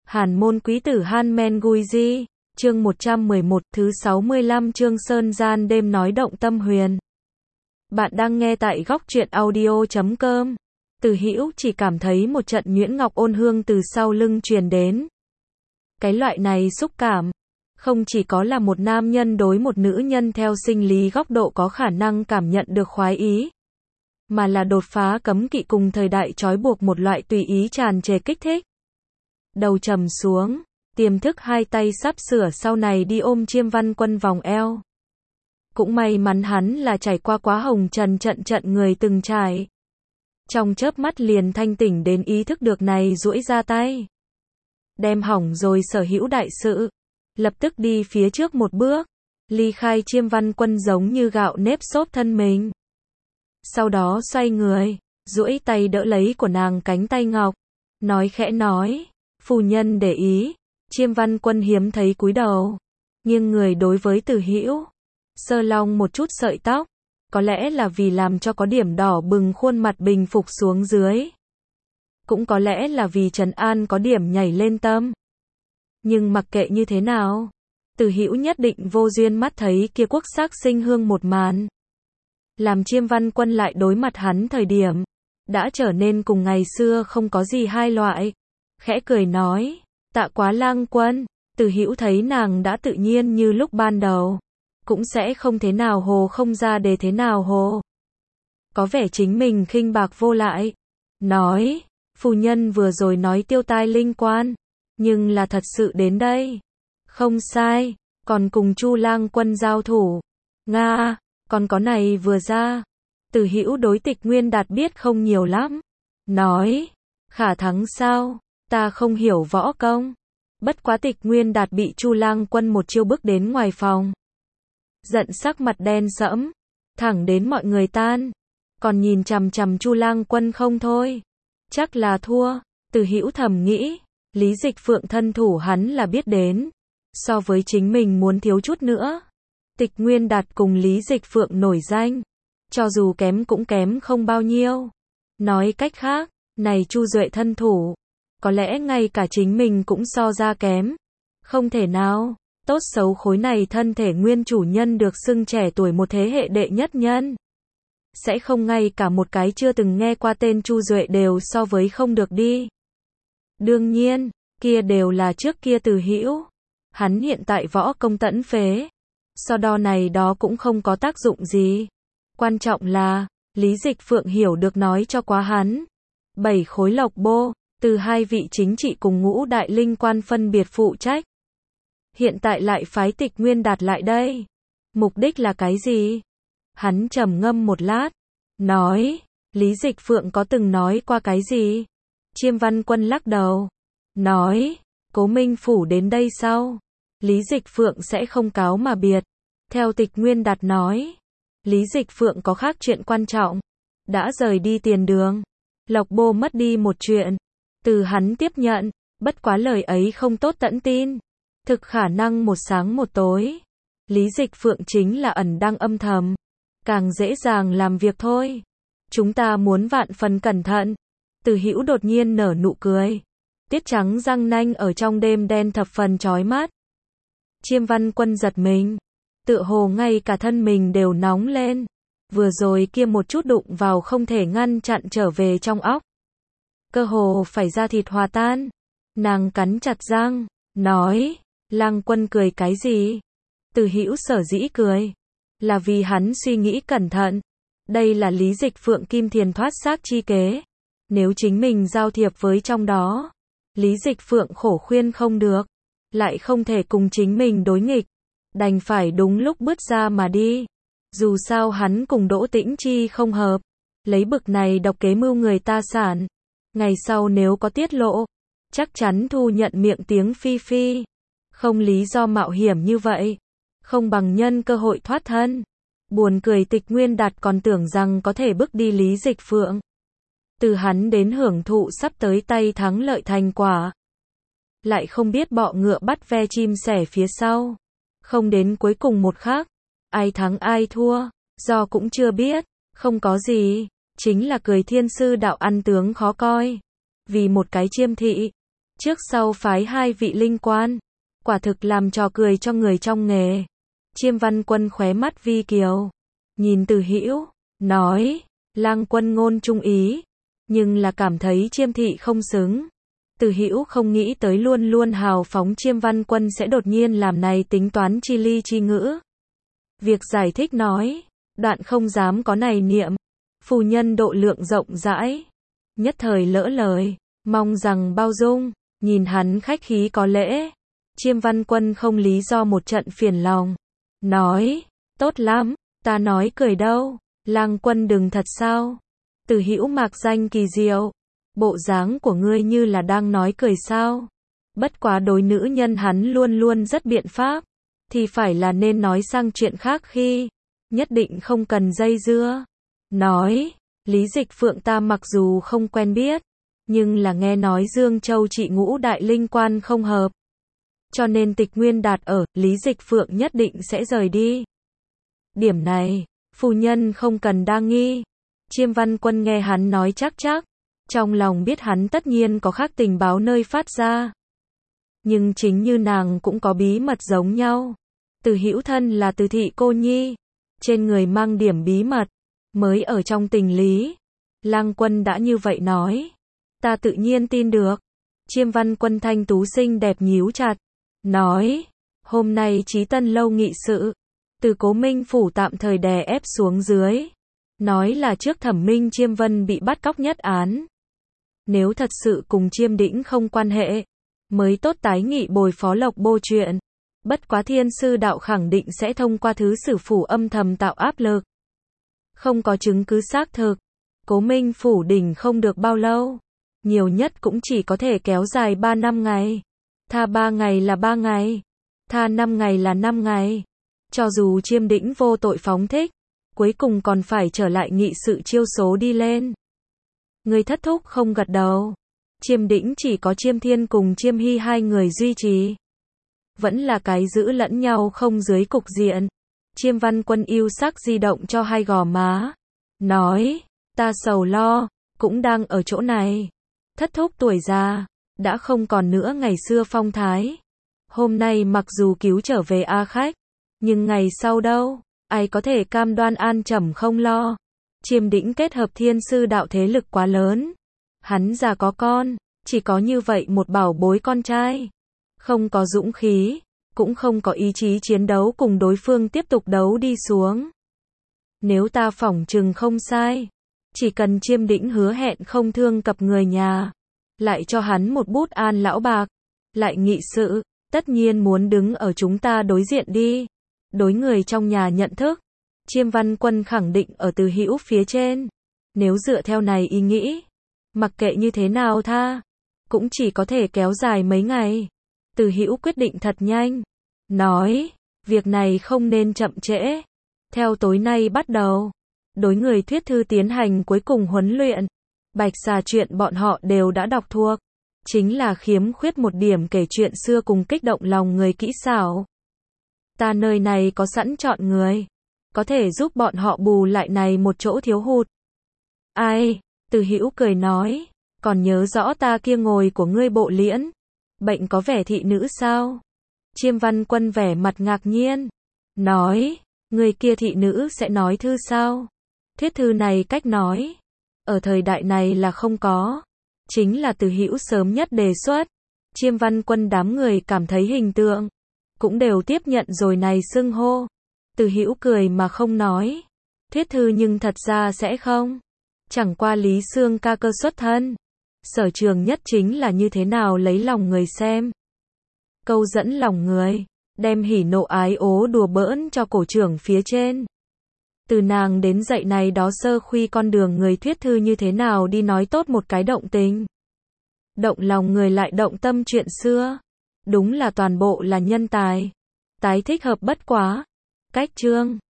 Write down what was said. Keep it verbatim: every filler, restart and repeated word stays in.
Hàn môn quý tử Han Men Gui Di, chương một trăm mười một, thứ sáu mươi lăm chương Sơn Gian đêm nói động tâm huyền. Bạn đang nghe tại góc truyện audio chấm com. Từ Hữu chỉ cảm thấy một trận nhuyễn ngọc ôn hương từ sau lưng truyền đến. Cái loại này xúc cảm, không chỉ có là một nam nhân đối một nữ nhân theo sinh lý góc độ có khả năng cảm nhận được khoái ý, mà là đột phá cấm kỵ cùng thời đại trói buộc một loại tùy ý tràn trề kích thích. Đầu trầm xuống, tiềm thức hai tay sắp sửa sau này đi ôm Chiêm Văn Quân vòng eo. Cũng may mắn hắn là trải qua quá hồng trần trận trận người từng trải. Trong chớp mắt liền thanh tỉnh đến ý thức được này duỗi ra tay. Đem hỏng rồi sở hữu đại sự. Lập tức đi phía trước một bước. Ly khai Chiêm Văn Quân giống như gạo nếp xốp thân mình. Sau đó xoay người, duỗi tay đỡ lấy của nàng cánh tay ngọc. Nói khẽ nói, phu nhân để ý. Chiêm Văn Quân hiếm thấy cúi đầu. Nhưng người đối với Từ Hữu sơ long một chút sợi tóc. Có lẽ là vì làm cho có điểm đỏ bừng khuôn mặt bình phục xuống dưới. Cũng có lẽ là vì trấn an có điểm nhảy lên tâm. Nhưng mặc kệ như thế nào, Từ Hữu nhất định vô duyên mắt thấy kia quốc sắc sinh hương một màn. Làm Chiêm Văn Quân lại đối mặt hắn thời điểm, đã trở nên cùng ngày xưa không có gì hai loại. Khẽ cười nói, tạ quá lang quân. Từ Hữu thấy nàng đã tự nhiên như lúc ban đầu, cũng sẽ không thế nào hồ không ra đề thế nào hồ. Có vẻ chính mình khinh bạc vô lại. Nói, phu nhân vừa rồi nói tiêu tai linh quan, nhưng là thật sự đến đây. Không sai, còn cùng Chu lang quân giao thủ. Nga, còn có này vừa ra. Từ Hữu đối Tịch Nguyên Đạt biết không nhiều lắm. Nói, khả thắng sao, ta không hiểu võ công. Bất quá Tịch Nguyên Đạt bị Chu lang quân một chiêu bước đến ngoài phòng. Giận sắc mặt đen sẫm, thẳng đến mọi người tan. Còn nhìn chằm chằm Chu lang quân không thôi. Chắc là thua. Từ Hữu thầm nghĩ, Lý Dịch Phượng thân thủ hắn là biết đến. So với chính mình muốn thiếu chút nữa. Tịch Nguyên Đạt cùng Lý Dịch Phượng nổi danh. Cho dù kém cũng kém không bao nhiêu. Nói cách khác, này Chu Duệ thân thủ, có lẽ ngay cả chính mình cũng so ra kém. Không thể nào, tốt xấu khối này thân thể nguyên chủ nhân được xưng trẻ tuổi một thế hệ đệ nhất nhân. Sẽ không ngay cả một cái chưa từng nghe qua tên Chu Duệ đều so với không được đi. Đương nhiên, kia đều là trước kia Từ Hữu. Hắn hiện tại võ công tẫn phế. So đo này đó cũng không có tác dụng gì. Quan trọng là, Lý Dịch Phượng hiểu được nói cho quá hắn. Bảy khối lộc bô, từ hai vị chính trị cùng ngũ đại linh quan phân biệt phụ trách. Hiện tại lại phái Tịch Nguyên Đạt lại đây. Mục đích là cái gì? Hắn trầm ngâm một lát. Nói, Lý Dịch Phượng có từng nói qua cái gì? Chiêm Văn Quân lắc đầu. Nói, Cố Minh Phủ đến đây sau. Lý Dịch Phượng sẽ không cáo mà biệt. Theo Tịch Nguyên Đạt nói, Lý Dịch Phượng có khác chuyện quan trọng. Đã rời đi tiền đường. Lộc bô mất đi một chuyện. Từ hắn tiếp nhận, bất quá lời ấy không tốt tận tin. Thực khả năng một sáng một tối. Lý Dịch Phượng chính là ẩn đang âm thầm. Càng dễ dàng làm việc thôi. Chúng ta muốn vạn phần cẩn thận. Từ Hữu đột nhiên nở nụ cười. Tiết trắng răng nanh ở trong đêm đen thập phần chói mắt. Chiêm Văn Quân giật mình. Tựa hồ ngay cả thân mình đều nóng lên. Vừa rồi kia một chút đụng vào không thể ngăn chặn trở về trong óc. Cơ hồ phải ra thịt hòa tan. Nàng cắn chặt răng, nói, lang quân cười cái gì? Từ Hữu sở dĩ cười, là vì hắn suy nghĩ cẩn thận. Đây là Lý Dịch Phượng kim thiền thoát xác chi kế. Nếu chính mình giao thiệp với trong đó, Lý Dịch Phượng khổ khuyên không được, lại không thể cùng chính mình đối nghịch, đành phải đúng lúc bước ra mà đi. Dù sao hắn cùng Đỗ Tĩnh Chi không hợp, lấy bực này độc kế mưu người ta sản. Ngày sau nếu có tiết lộ, chắc chắn thu nhận miệng tiếng phi phi. Không lý do mạo hiểm như vậy. Không bằng nhân cơ hội thoát thân. Buồn cười Tịch Nguyên Đạt còn tưởng rằng có thể bước đi Lý Dịch Phượng. Từ hắn đến hưởng thụ sắp tới tay thắng lợi thành quả. Lại không biết bọ ngựa bắt ve chim sẻ phía sau. Không đến cuối cùng một khắc. Ai thắng ai thua, do cũng chưa biết. Không có gì. Chính là cười thiên sư đạo ăn tướng khó coi. Vì một cái chiêm thị, trước sau phái hai vị linh quan, quả thực làm trò cười cho người trong nghề. Chiêm Văn Quân khóe mắt vi kiều, nhìn Từ Hữu, nói, lang quân ngôn trung ý, nhưng là cảm thấy Chiêm thị không xứng. Từ Hữu không nghĩ tới luôn luôn hào phóng Chiêm Văn Quân sẽ đột nhiên làm này tính toán chi ly chi ngữ. Việc giải thích nói, đoạn không dám có này niệm, phu nhân độ lượng rộng rãi, nhất thời lỡ lời, mong rằng bao dung. Nhìn hắn khách khí có lễ, Chiêm Văn Quân không lý do một trận phiền lòng, nói, tốt lắm, ta nói cười đâu, lang quân đừng thật sao. Từ Hữu mạc danh kỳ diệu, bộ dáng của ngươi như là đang nói cười sao. Bất quá đối nữ nhân hắn luôn luôn rất biện pháp, thì phải là nên nói sang chuyện khác khi, nhất định không cần dây dưa. Nói, Lý Dịch Phượng ta mặc dù không quen biết, nhưng là nghe nói Dương Châu trị ngũ đại linh quan không hợp. Cho nên Tịch Nguyên Đạt ở, Lý Dịch Phượng nhất định sẽ rời đi. Điểm này, phu nhân không cần đa nghi. Chiêm Văn Quân nghe hắn nói chắc chắc, trong lòng biết hắn tất nhiên có khác tình báo nơi phát ra. Nhưng chính như nàng cũng có bí mật giống nhau. Từ Hữu thân là Từ thị cô nhi, trên người mang điểm bí mật, mới ở trong tình lý. Lang quân đã như vậy nói, ta tự nhiên tin được. Chiêm Văn Quân thanh tú xinh đẹp nhíu chặt, nói, hôm nay Chí Tân lâu nghị sự, từ Cố Minh phủ tạm thời đè ép xuống dưới, nói là trước Thẩm Minh Chiêm Vân bị bắt cóc nhất án. Nếu thật sự cùng Chiêm Đĩnh không quan hệ, mới tốt tái nghị bồi Phó Lộc Bô chuyện. Bất quá Thiên sư đạo khẳng định sẽ thông qua thứ sử phủ âm thầm tạo áp lực. Không có chứng cứ xác thực, Cố Minh phủ đỉnh không được bao lâu, nhiều nhất cũng chỉ có thể kéo dài ba năm ngày. Tha ba ngày là ba ngày, tha năm ngày là năm ngày. Cho dù Chiêm Đĩnh vô tội phóng thích, cuối cùng còn phải trở lại nghị sự chiêu số đi lên. Người thất thúc không gật đầu. Chiêm Đĩnh chỉ có Chiêm Thiên cùng Chiêm Hy hai người duy trì. Vẫn là cái giữ lẫn nhau không dưới cục diện. Chiêm Văn Quân yêu sắc di động cho hai gò má, nói, ta sầu lo, cũng đang ở chỗ này. Thất thúc tuổi già, đã không còn nữa ngày xưa phong thái. Hôm nay mặc dù cứu trở về A Khách, nhưng ngày sau đâu, ai có thể cam đoan an trầm không lo. Chiêm Đĩnh kết hợp Thiên sư đạo thế lực quá lớn. Hắn già có con, chỉ có như vậy một bảo bối con trai. Không có dũng khí, cũng không có ý chí chiến đấu cùng đối phương tiếp tục đấu đi xuống. Nếu ta phỏng chừng không sai, chỉ cần Chiêm Đĩnh hứa hẹn không thương cập người nhà, lại cho hắn một bút an lão bạc, lại nghị sự, tất nhiên muốn đứng ở chúng ta đối diện đi. Đối người trong nhà nhận thức, Chiêm Văn Quân khẳng định ở Từ Hữu phía trên. Nếu dựa theo này ý nghĩ, mặc kệ như thế nào tha, cũng chỉ có thể kéo dài mấy ngày. Từ Hữu quyết định thật nhanh, nói, việc này không nên chậm trễ. Theo tối nay bắt đầu, đối người thuyết thư tiến hành cuối cùng huấn luyện. Bạch Xà chuyện bọn họ đều đã đọc thuộc, chính là khiếm khuyết một điểm kể chuyện xưa cùng kích động lòng người kỹ xảo. Ta nơi này có sẵn chọn người, có thể giúp bọn họ bù lại này một chỗ thiếu hụt. Ai? Từ Hữu cười nói, còn nhớ rõ ta kia ngồi của ngươi Bộ Liễn, bệnh có vẻ thị nữ sao? Chiêm Văn Quân vẻ mặt ngạc nhiên, nói, người kia thị nữ sẽ nói thư sao? Thuyết thư này cách nói, ở thời đại này là không có, chính là Từ Hữu sớm nhất đề xuất. Chiêm Văn Quân đám người cảm thấy hình tượng, cũng đều tiếp nhận rồi này xưng hô. Từ Hữu cười mà không nói, thuyết thư nhưng thật ra sẽ không. Chẳng qua Lý Xương ca cơ xuất thân, sở trường nhất chính là như thế nào lấy lòng người xem, câu dẫn lòng người, đem hỉ nộ ái ố đùa bỡn cho cổ trưởng phía trên. Từ nàng đến dạy này đó sơ khuy con đường người thuyết thư như thế nào đi nói tốt một cái động tình, động lòng người lại động tâm chuyện xưa, đúng là toàn bộ là nhân tài, tái thích hợp bất quá. Cách chương